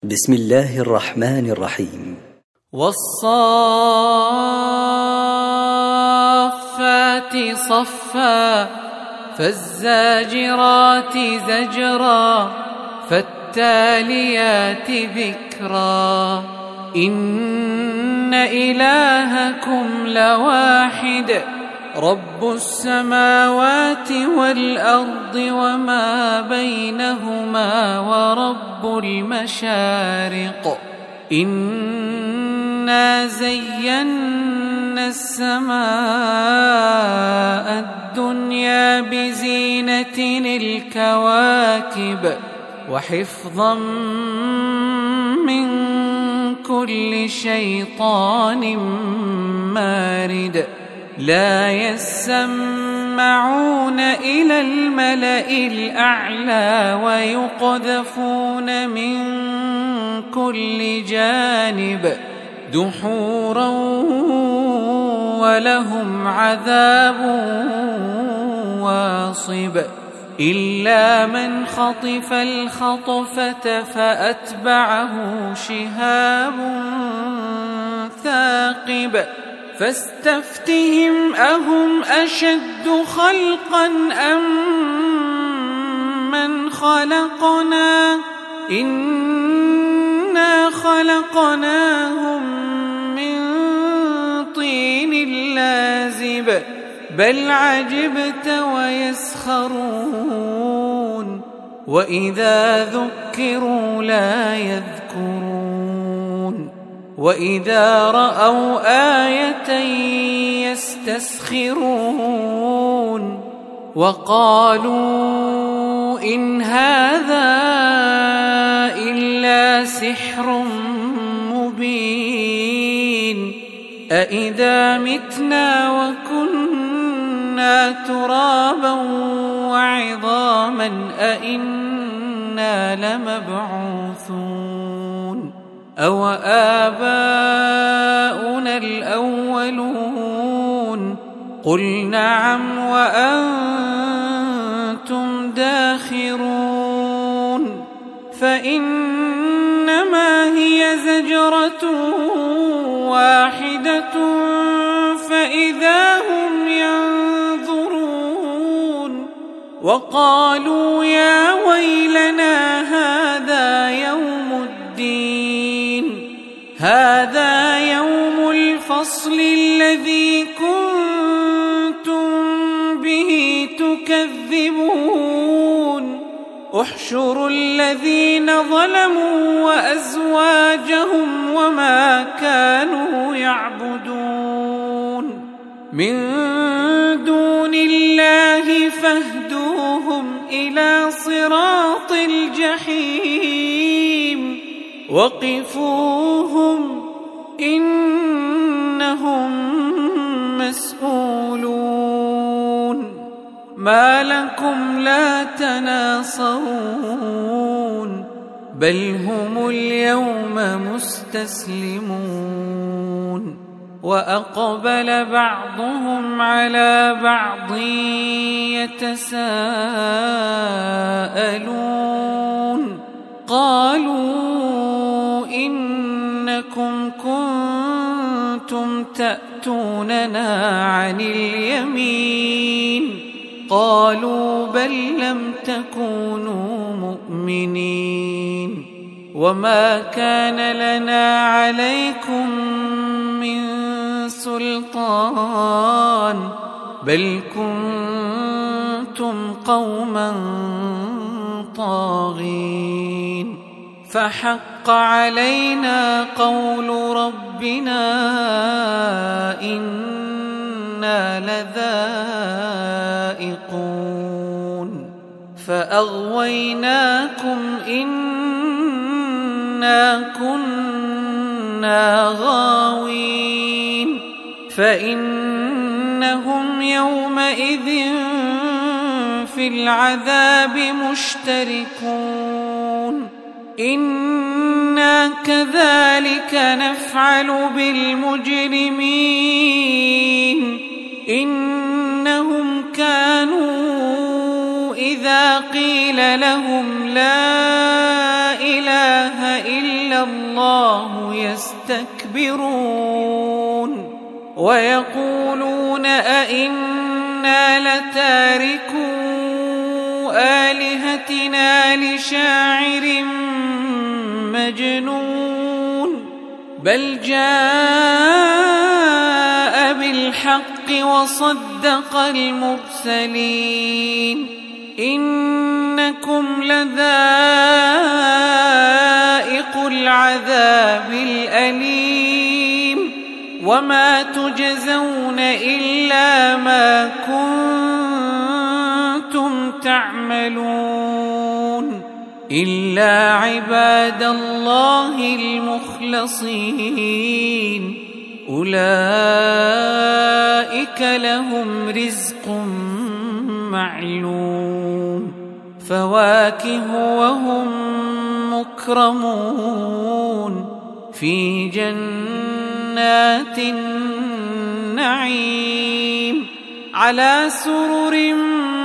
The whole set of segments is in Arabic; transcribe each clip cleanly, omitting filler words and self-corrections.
بسم الله الرحمن الرحيم. والصافات صفا فالزاجرات زجرا فالتاليات ذكرا إن إلهكم لواحد رب السماوات والأرض وما بينهما ورب المشارق إنا زينا السماء الدنيا بزينة الكواكب وحفظا من كل شيطان مارد لا يسمعون إلى الملأ الأعلى ويقذفون من كل جانب دحورا ولهم عذاب واصب إلا من خطف الخطفة فأتبعه شهاب ثاقب فاستفتهم أهم أشد خلقا أم من خلقنا إنا خلقناهم من طين لازب بل عجبت ويسخرون وإذا ذكروا لا يذكرون وإذا رأوا آية يستسخرون وقالوا إن هذا إلا سحر مبين أإذا متنا وكنا ترابا وعظاما أإنا لمبعوثون أو آباؤنا الأولون قل نعم وأنتم داخرون فإنما هي زجرة واحدة فإذا هم ينظرون وقالوا يا ويلنا هذا يوم الدين هذا يوم الفصل الذي كنتم به تكذبون احشروا الذين ظلموا وأزواجهم وما كانوا يعبدون من دون الله فاهدوهم إلى صراط الجحيم وقفوهم إنهم مسؤولون ما لكم لا تناصرون بل هم اليوم مستسلمون وأقبل بعضهم على بعض يتساءلون قالوا إنكم كنتم تأتوننا عن اليمين قالوا بل لم تكونوا مؤمنين وما كان لنا عليكم من سلطان بل كنتم قوما طاغين فحق علينا قول ربنا إنا لذائقون فأغويناكم إنا كنا غاوين فإنهم يومئذ في العذاب مشتركون إنا كذلك نفعل بالمجرمين إنهم كانوا إذا قيل لهم لا إله إلا الله يستكبرون ويقولون أئنا لتاركو آلهتنا لشاعر مجنون بل جاء بالحق وصدق المرسلين إنكم لذائق العذاب الأليم وما تجزون إلا ما كنتم تعملون إلا عباد الله المخلصين أولئك لهم رزق معلوم فواكه وهم مكرمون في جنات النعيم على سرر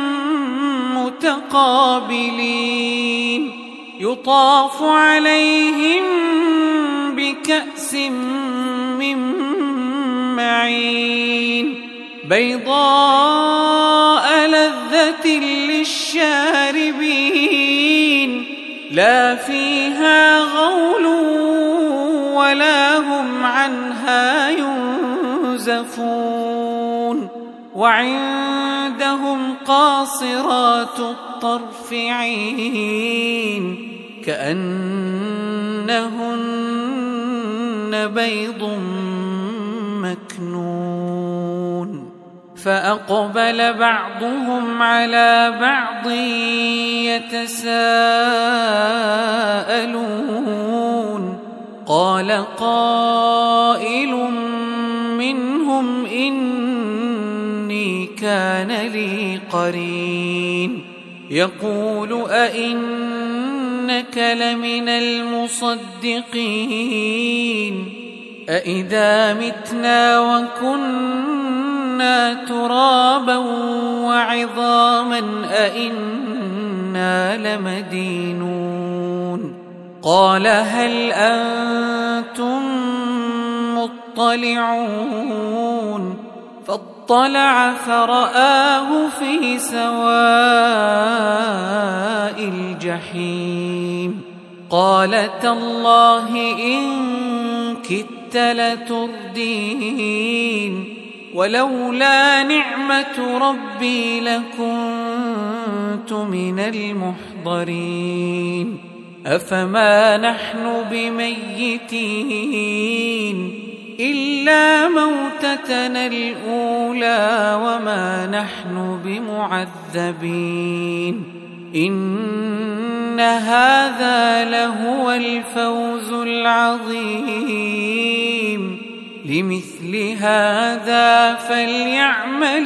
متقابلين يطاف عليهم بكأس من معين بيضاء لذة للشاربين لا فيها غول ولا هم عنها ينزفون وعندهم قاصرات الطرف عين كأنهن بيض مكنون فأقبل بعضهم على بعض يتساءلون قال قائل منهم إني كان لي قرين يقول أئنك لمن المصدقين أإذا متنا وكنا ترابا وعظاما أئنا لمدينون قال هل أنتم مطلعون فاطلع فرآه في سواء الجحيم قال تالله إن كدت لتردين ولولا نعمة ربي لكنت من المحضرين أفما نحن بميتين إلا موتتنا الأولى وما نحن بمعذبين إن هذا لهو الفوز العظيم لمثل هذا فليعمل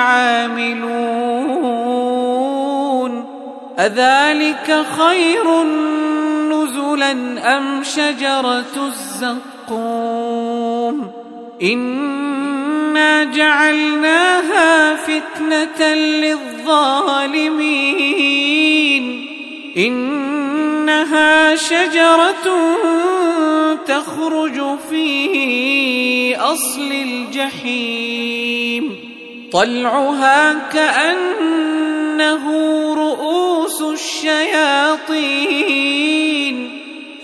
العاملون أذلك خير نزلا أم شجرة الزقوم إنا جعلناها فتنة للظالمين إنها شجرة تخرج في أصل الجحيم طلعها كأنه رؤوس الشياطين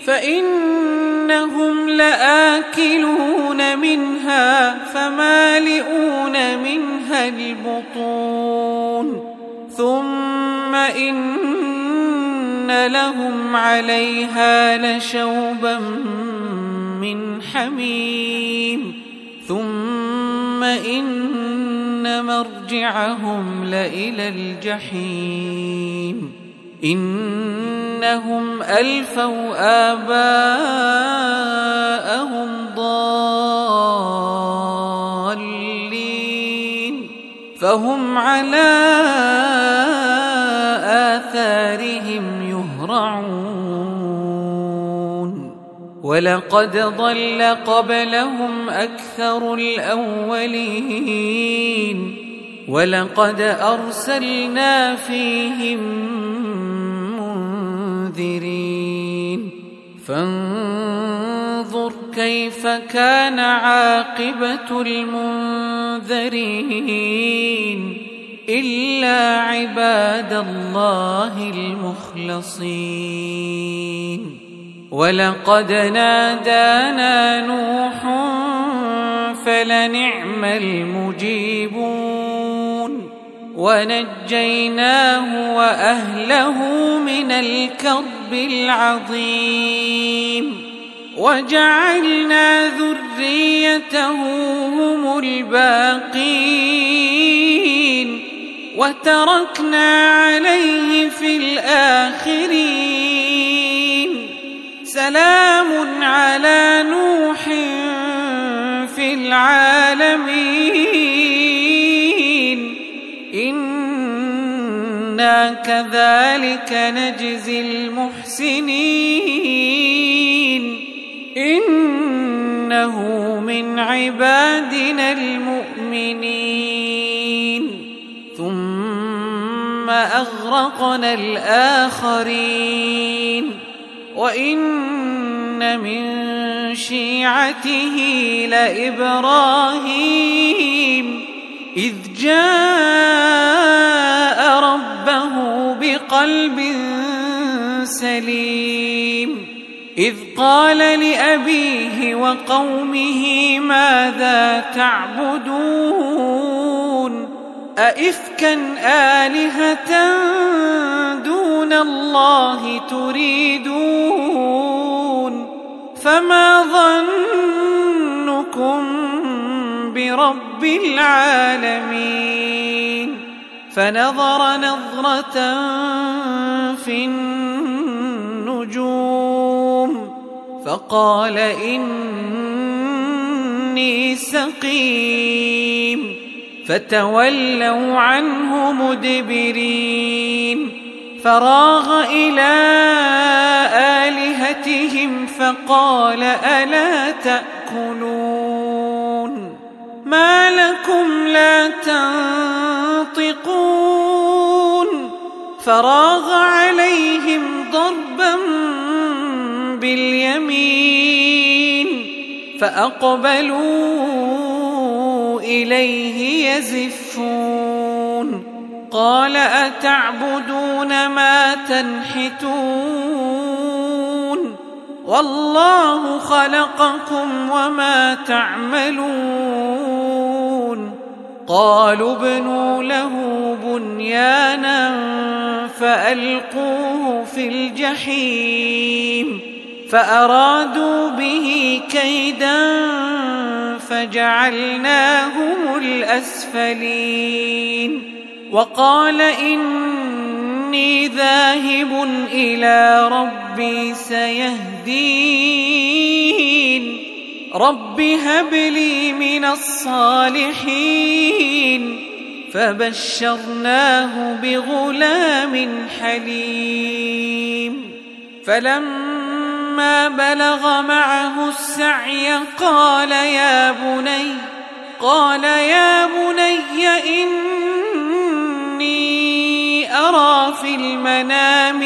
فإنهم لآكلون منها فمالئون منها البطون ثم إن لهم عليها لشوبا من حميم ثم إن مرجعهم لإلى الجحيم إنهم ألفوا آباءهم ضالين فهم على آثارهم يهرعون ولقد ضل قبلهم أكثر الأولين ولقد أرسلنا فيهم منذرين فانظر كيف كان عاقبة المنذرين إلا عباد الله المخلصين. ولقد نادانا نوح فلنعم المجيبون ونجيناه وأهله من الكرب العظيم وجعلنا ذريته هم الباقين وتركنا عليه في الآخرين. سلام على نوح في العالمين إنا كذلك نجزي المحسنين إنه من عبادنا المؤمنين. ثم أغرقنا الآخرين وإن من شيعته لإبراهيم إذ جاء ربه بقلب سليم إذ قال لأبيه وقومه ماذا تعبدون أئفكا آلهة دون الله تريدون فما ظنكم برب العالمين. فنظر نظرة في النجوم فقال إني سقيم فتولوا عنه مدبرين. فراغ إلى آلهتهم فقال ألا تأكلون ما لكم لا تنطقون. فراغ عليهم ضربا باليمين فأقبلوا إليه يزفون. قال أتعبدون ما تنحتون والله خلقكم وما تعملون. قالوا ابنوا له بنيانا فألقوه في الجحيم فأرادوا به كيدا فجعلناهم الأسفلين. وقال إني ذاهب إلى ربي سيهدين. رب هب لي من الصالحين. فبشرناه بغلام حليم. فلما بلغ معه السعي قال يا بني إني أرى في المنام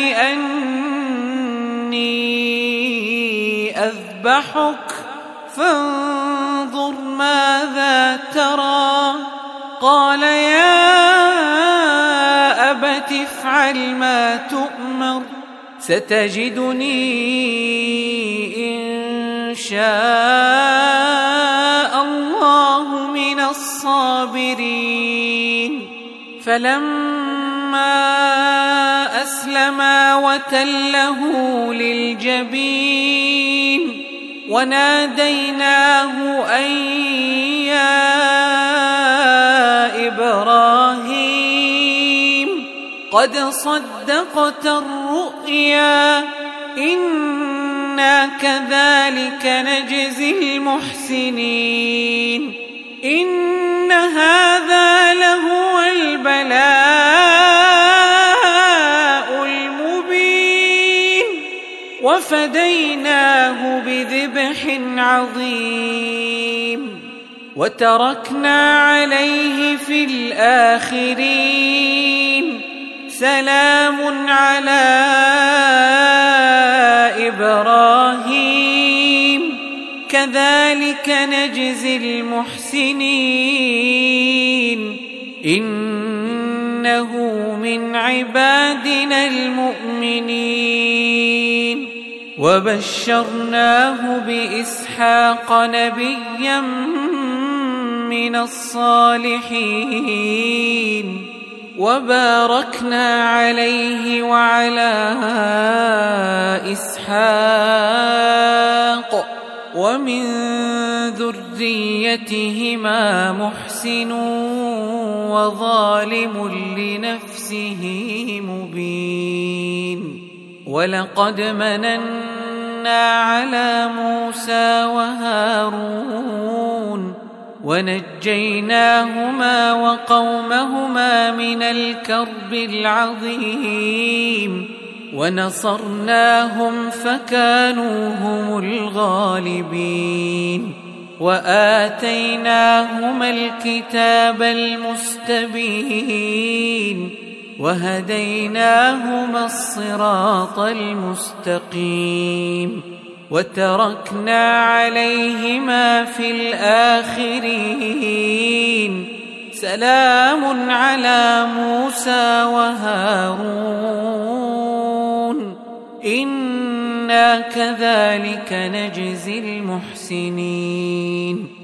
أني أذبحك فانظر ماذا ترى. قال يا أبت افعل ما تؤمر ستجدني إن شاء الله من الصابرين. فلما أسلما وتله للجبين وناديناه أن يا إبراهيم قد صدقت الرؤيا إنا كذلك نجزي المحسنين. إن هذا لهو البلاء المبين وفديناه بذبح عظيم وتركنا عليه في الآخرين. سلام على إبراهيم كذلك نجزي المحسنين إنه من عبادنا المؤمنين وبشرناه بإسحاق نبيا من الصالحين وباركنا عليه وعلى إسحاق ومن ذريتهما محسن وظالم لنفسه مبين ولقد مننا على موسى وهارون ونجيناهما وقومهما من الكرب العظيم ونصرناهم فكانوا هم الغالبين وآتيناهما الكتاب المستبين وهديناهما الصراط المستقيم وتركنا عليهما في الآخرين سلام على موسى وهارون إنا كذلك نجزي المحسنين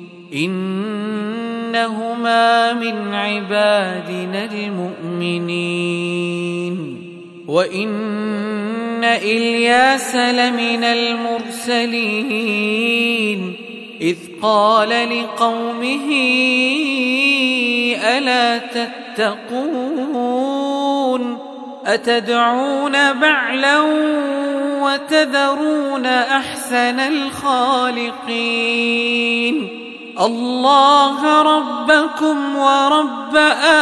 إنهما من عبادنا المؤمنين وإن إلياس لمن المرسلين إذ قال لقومه ألا تتقون أتدعون بعلا وتذرون أحسن الخالقين الله ربكم ورب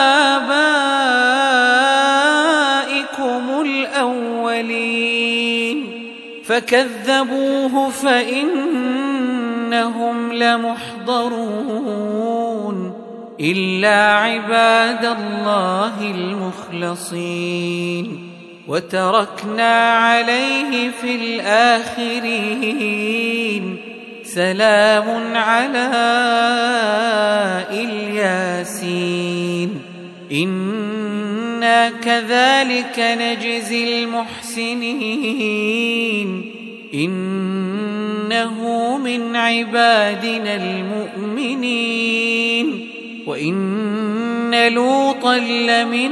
آبائكم الأولين فكذبوه فإنهم لمحضرون إلا عباد الله المخلصين وتركنا عليه في الآخرين سلام على الياسين إنا كذلك نجزي المحسنين إنه من عبادنا المؤمنين وإن لوطا لمن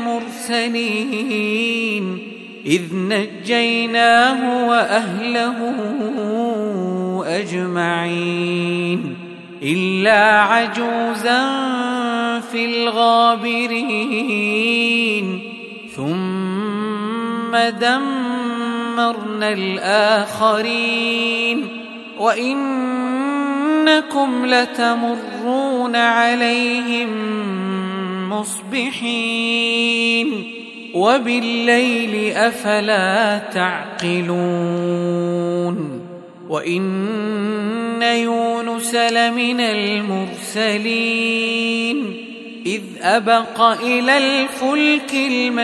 المرسلين إذ نجيناه وأهله أجمعين إلا عجوزا في الغابرين ثم دمرنا الآخرين وإنكم لتمرون عليهم مصبحين وبالليل أفلا تعقلون وإن يونس لمن المرسلين إذ أبق إلى الفلك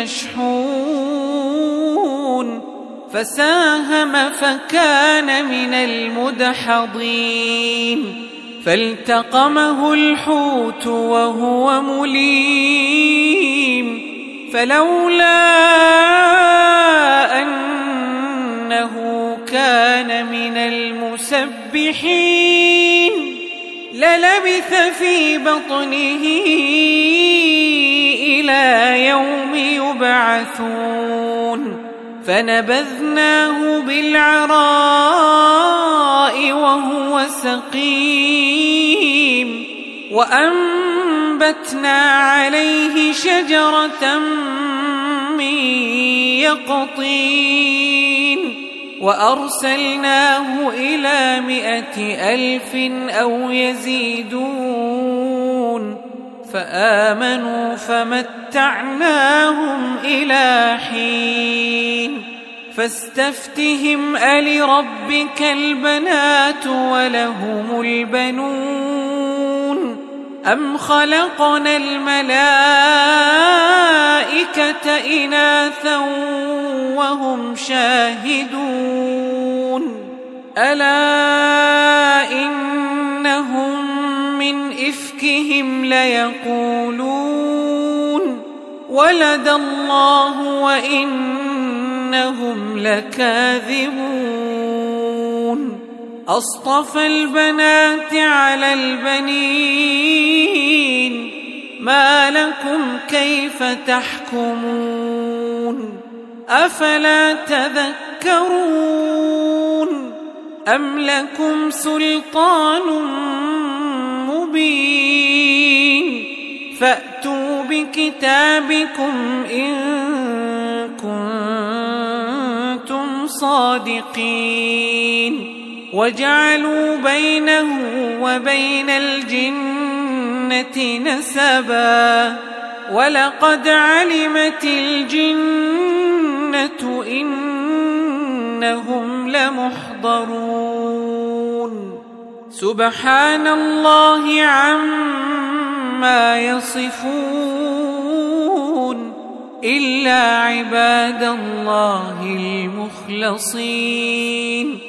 المشحون فساهم فكان من المدحضين فالتقمه الحوت وهو مليم فلولا أنه كان من المسبحين للبث في بطنه إلى يوم يبعثون فنبذناه بالعراء وهو سقيم وأنبتنا عليه شجرة من يقطين وأرسلناه إلى 100,000 أو يزيدون فآمنوا فمتعناهم إلى حين فاستفتهم ألربك البنات ولهم البنون أم خلقنا الملائكة إناثا وهم شاهدون ألا إنهم من إفكهم ليقولون ولد الله وإنهم لكاذبون أصطفى البنات على البنين ما لكم كيف تحكمون أفلا تذكرون أم لكم سلطان مبين فأتوا بكتابكم إن كنتم صادقين وجعلوا بينه وبين الجنة نسبا ولقد علمت الجنة إنهم لمحضرون سبحان الله عما يصفون إلا عباد الله المخلصين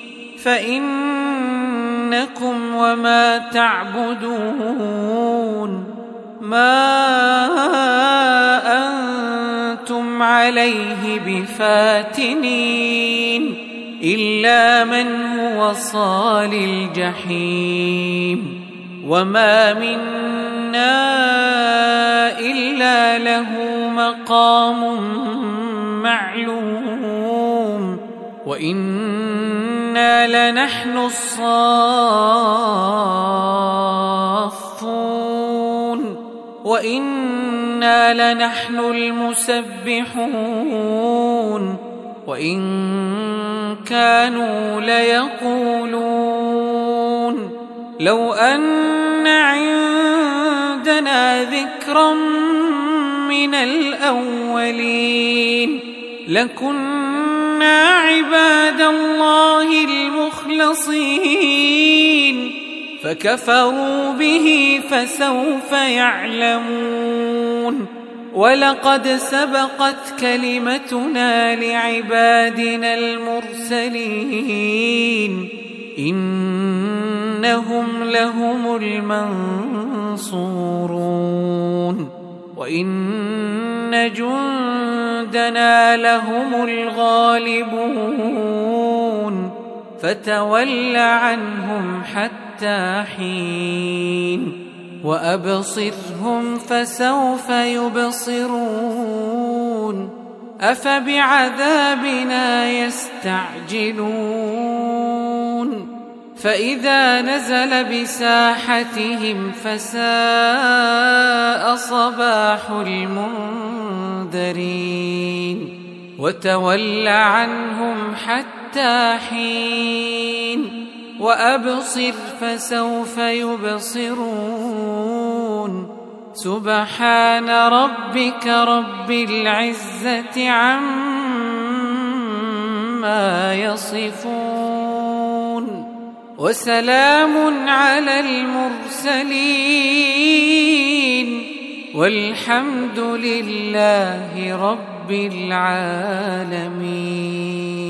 فإنكم وما تعبدون ما أنتم عليه بفاتنين إلا من هو صال الجحيم وما منا إلا له مقام معلوم وإنا لنحن الصافون وإنا لنحن المسبحون وإن كانوا ليقولون لو أن عندنا ذكرا من الأولين لكنا عباد الله المخلصين فكفروا به فسوف يعلمون ولقد سبقت كلمتنا لعبادنا المرسلين إنهم لهم المنصورون وإن جندنا لهم الغالبون فتول عنهم حتى حين وأبصرهم فسوف يبصرون أفبعذابنا يستعجلون فإذا نزل بساحتهم فساء صباح المنذرين وتول عنهم حتى حين وأبصر فسوف يبصرون سبحان ربك رب العزة عما يصفون وسلام على المرسلين والحمد لله رب العالمين.